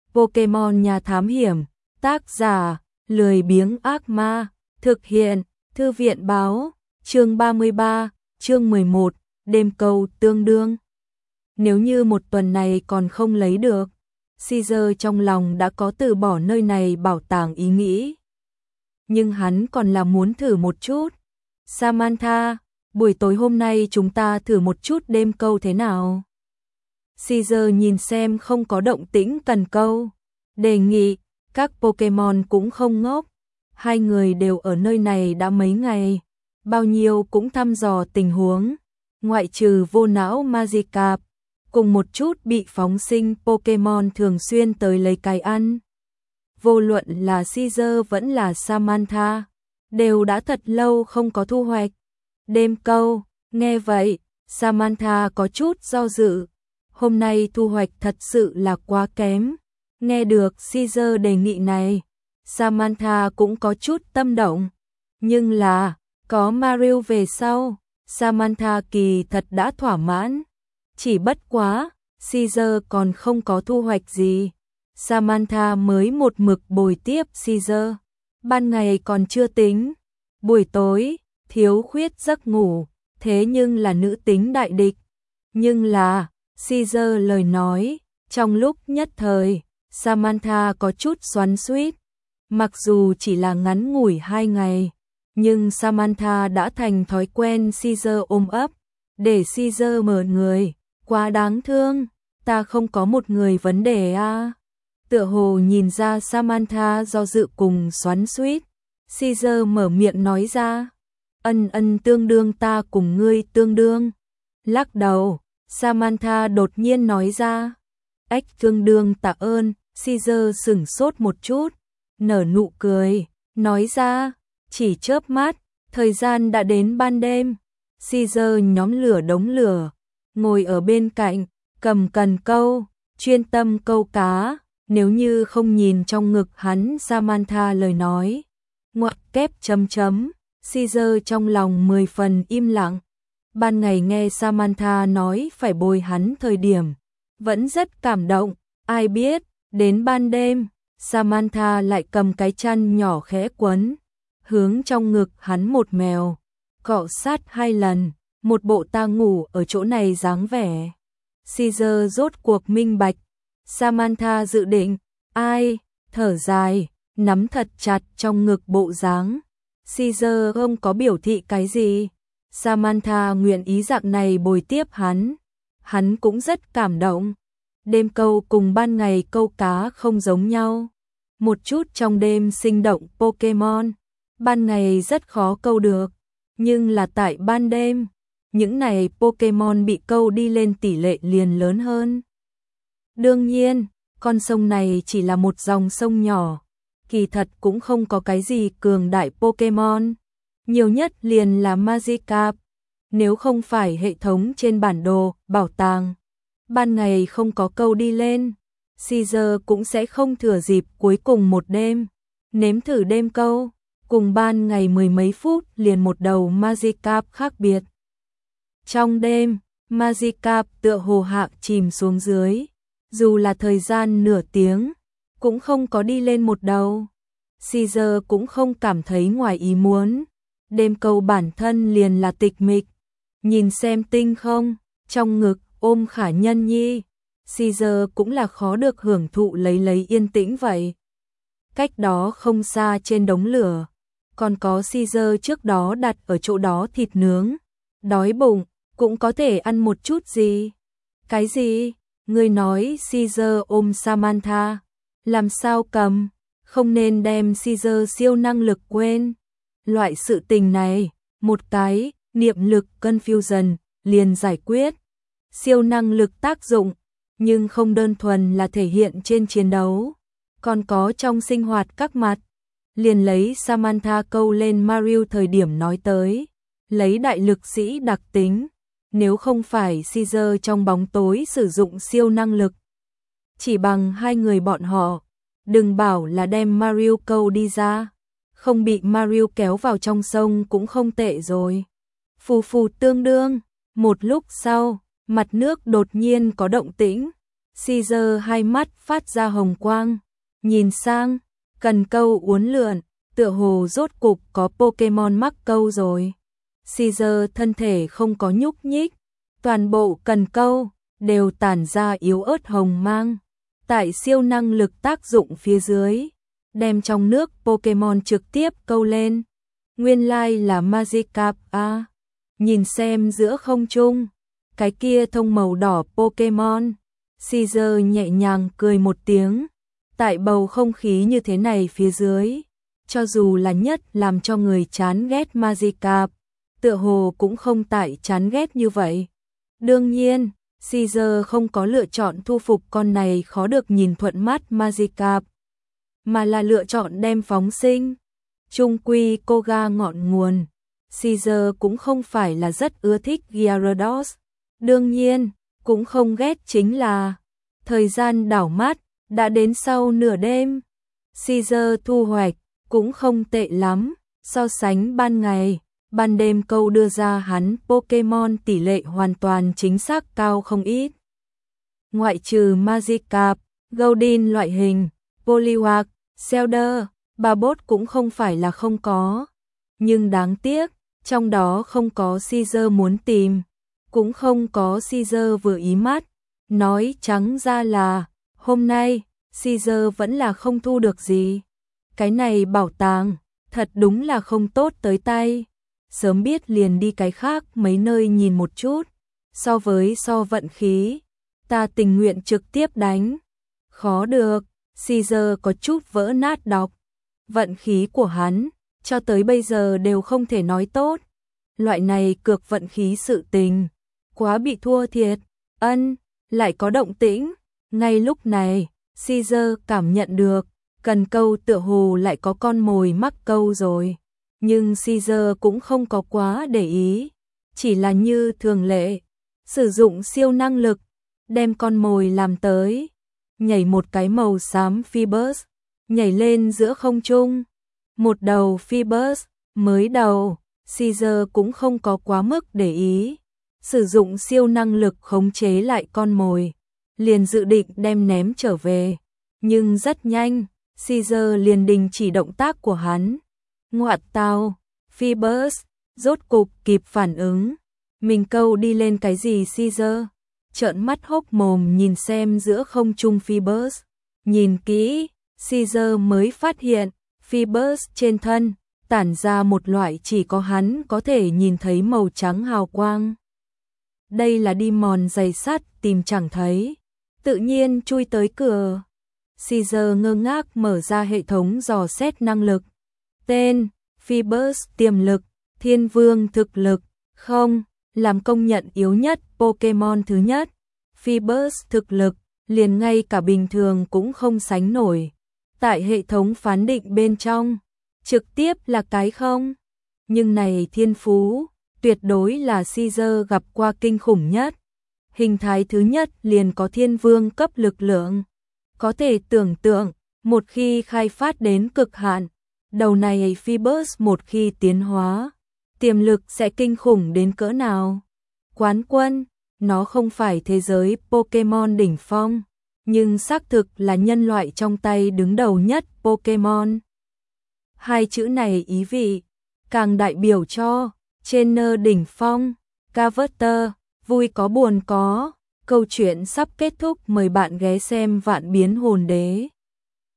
Pokemon Nhà Thám Hiểm, tác giả, lười biếng ác ma, thực hiện, Thư viện báo, chương 33, chương 11, đêm câu tương đương. Nếu như một tuần này còn không lấy được, Caesar trong lòng đã có từ bỏ nơi này bảo tàng ý nghĩ. Nhưng hắn còn là muốn thử một chút. Samantha, buổi tối hôm nay chúng ta thử một chút đêm câu thế nào? Caesar nhìn xem không có động tĩnh cần câu. Đề nghị, các Pokemon cũng không ngốc. Hai người đều ở nơi này đã mấy ngày. Bao nhiêu cũng thăm dò tình huống. Ngoại trừ vô não Magikarp, cùng một chút bị phóng sinh Pokemon thường xuyên tới lấy cái ăn. Vô luận là Caesar vẫn là Samantha, đều đã thật lâu không có thu hoạch. Đêm câu, nghe vậy, Samantha có chút do dự. Hôm nay thu hoạch thật sự là quá kém. Nghe được Caesar đề nghị này, Samantha cũng có chút tâm động. Nhưng là, có Marill về sau, Samantha kỳ thật đã thỏa mãn. Chỉ bất quá, Caesar còn không có thu hoạch gì. Samantha mới một mực bồi tiếp Caesar. Ban ngày còn chưa tính. Buổi tối, thiếu khuyết giấc ngủ, thế nhưng là nữ tính đại địch. Nhưng là, Caesar lời nói, trong lúc nhất thời, Samantha có chút xoắn xuýt. Mặc dù chỉ là ngắn ngủi 2 ngày, nhưng Samantha đã thành thói quen Caesar ôm ấp, để Caesar mở người. Quá đáng thương, ta không có một người vấn đề à. Tựa hồ nhìn ra Samantha do dự cùng xoắn xuýt, Caesar mở miệng nói ra, ân tương đương, ta cùng ngươi tương đương. Lắc đầu, Samantha đột nhiên nói ra, ếch tương đương tạ ơn. Caesar sửng sốt một chút, nở nụ cười, nói ra, chỉ chớp mắt, thời gian đã đến ban đêm. Caesar nhóm lửa đống lửa, ngồi ở bên cạnh, cầm cần câu, chuyên tâm câu cá. Nếu như không nhìn trong ngực hắn Samantha lời nói, ngoặc kép chấm chấm, Caesar trong lòng 10 phần im lặng. Ban ngày nghe Samantha nói phải bồi hắn thời điểm, vẫn rất cảm động. Ai biết, đến ban đêm, Samantha lại cầm cái chăn nhỏ khẽ quấn, hướng trong ngực hắn một mèo, cọ sát 2 lần, một bộ ta ngủ ở chỗ này dáng vẻ. Caesar rốt cuộc minh bạch. Samantha dự định, ai, thở dài, nắm thật chặt trong ngực bộ dáng. Caesar không có biểu thị cái gì. Samantha nguyện ý dạng này bồi tiếp hắn cũng rất cảm động. Đêm câu cùng ban ngày câu cá không giống nhau. Một chút trong đêm sinh động Pokemon, ban ngày rất khó câu được, nhưng là tại ban đêm, những này Pokemon bị câu đi lên tỷ lệ liền lớn hơn. Đương nhiên, con sông này chỉ là một dòng sông nhỏ, kỳ thật cũng không có cái gì cường đại Pokemon, nhiều nhất liền là Magikarp. Nếu không phải hệ thống trên bản đồ, bảo tàng, ban ngày không có câu đi lên, Caesar cũng sẽ không thừa dịp cuối cùng một đêm, nếm thử đêm câu, cùng ban ngày 10 mấy phút liền một đầu Magikarp khác biệt. Trong đêm, Magikarp tựa hồ hạ chìm xuống dưới. Dù là thời gian nửa tiếng, cũng không có đi lên một đầu. Caesar cũng không cảm thấy ngoài ý muốn. Đêm câu bản thân liền là tịch mịch. Nhìn xem tinh không, trong ngực ôm Khả Nhân Nhi. Caesar cũng là khó được hưởng thụ lấy yên tĩnh vậy. Cách đó không xa trên đống lửa, còn có Caesar trước đó đặt ở chỗ đó thịt nướng. Đói bụng, cũng có thể ăn một chút gì. Cái gì? Ngươi nói Caesar ôm Samantha, làm sao cầm, không nên đem Caesar siêu năng lực quên. Loại sự tình này, một cái, niệm lực confusion, liền giải quyết. Siêu năng lực tác dụng, nhưng không đơn thuần là thể hiện trên chiến đấu, còn có trong sinh hoạt các mặt. Liền lấy Samantha câu lên Marill thời điểm nói tới, lấy đại lực sĩ đặc tính. Nếu không phải Caesar trong bóng tối sử dụng siêu năng lực, chỉ bằng hai người bọn họ, đừng bảo là đem Marill câu đi ra, không bị Marill kéo vào trong sông cũng không tệ rồi. Phù phù tương đương, một lúc sau, mặt nước đột nhiên có động tĩnh. Caesar hai mắt phát ra hồng quang, nhìn sang, cần câu uốn lượn, tựa hồ rốt cục có Pokemon mắc câu rồi. Caesar thân thể không có nhúc nhích, toàn bộ cần câu đều tản ra yếu ớt hồng mang. Tại siêu năng lực tác dụng phía dưới, đem trong nước Pokemon trực tiếp câu lên. Nguyên lai là Magikarp a. Nhìn xem giữa không trung, cái kia thông màu đỏ Pokemon. Caesar nhẹ nhàng cười một tiếng. Tại bầu không khí như thế này phía dưới, cho dù là nhất làm cho người chán ghét Magikarp, tựa hồ cũng không tại chán ghét như vậy. Đương nhiên, Caesar không có lựa chọn thu phục con này khó được nhìn thuận mắt Magikarp, mà là lựa chọn đem phóng sinh. Chung quy Koga ngọn nguồn, Caesar cũng không phải là rất ưa thích Gyarados. Đương nhiên, cũng không ghét chính là thời gian đảo mắt, đã đến sau nửa đêm. Caesar thu hoạch cũng không tệ lắm, so sánh ban ngày, ban đêm câu đưa ra hắn Pokemon tỷ lệ hoàn toàn chính xác cao không ít. Ngoại trừ Magikarp, Goldeen loại hình, Poliwag, Shellder, Babot cũng không phải là không có. Nhưng đáng tiếc, trong đó không có Caesar muốn tìm, cũng không có Caesar vừa ý mắt. Nói trắng ra là, hôm nay, Caesar vẫn là không thu được gì. Cái này bảo tàng, thật đúng là không tốt tới tay. Sớm biết liền đi cái khác mấy nơi nhìn một chút. So vận khí, ta tình nguyện trực tiếp đánh. Khó được, Caesar có chút vỡ nát đọc. Vận khí của hắn, cho tới bây giờ đều không thể nói tốt. Loại này cược vận khí sự tình, quá bị thua thiệt. Lại có động tĩnh. Ngay lúc này, Caesar cảm nhận được, cần câu tựa hồ lại có con mồi mắc câu rồi. Nhưng Caesar cũng không có quá để ý, chỉ là như thường lệ, sử dụng siêu năng lực, đem con mồi làm tới, nhảy một cái màu xám Phoebus, nhảy lên giữa không trung. Một đầu Phoebus, mới đầu, Caesar cũng không có quá mức để ý, sử dụng siêu năng lực khống chế lại con mồi, liền dự định đem ném trở về. Nhưng rất nhanh, Caesar liền đình chỉ động tác của hắn. Ngoại tao, Phoebus, rốt cục kịp phản ứng. Mình câu đi lên cái gì Caesar? Trợn mắt hốc mồm nhìn xem giữa không trung Phoebus. Nhìn kỹ, Caesar mới phát hiện, Phoebus trên thân, tản ra một loại chỉ có hắn có thể nhìn thấy màu trắng hào quang. Đây là đi mòn giày sắt tìm chẳng thấy, tự nhiên chui tới cửa. Caesar ngơ ngác mở ra hệ thống dò xét năng lực. Tên, Phoebus tiềm lực, Thiên Vương thực lực, không, làm công nhận yếu nhất Pokemon thứ nhất. Phoebus thực lực, liền ngay cả bình thường cũng không sánh nổi. Tại hệ thống phán định bên trong, trực tiếp là cái không. Nhưng này thiên phú, tuyệt đối là Caesar gặp qua kinh khủng nhất. Hình thái thứ nhất liền có Thiên Vương cấp lực lượng. Có thể tưởng tượng, một khi khai phát đến cực hạn, đầu này Phoebus một khi tiến hóa, tiềm lực sẽ kinh khủng đến cỡ nào. Quán quân, nó không phải thế giới Pokemon đỉnh phong, nhưng xác thực là nhân loại trong tay đứng đầu nhất Pokemon. Hai chữ này ý vị, càng đại biểu cho trainer đỉnh phong, Carver, vui có buồn có. Câu chuyện sắp kết thúc, mời bạn ghé xem Vạn Biến Hồn Đế.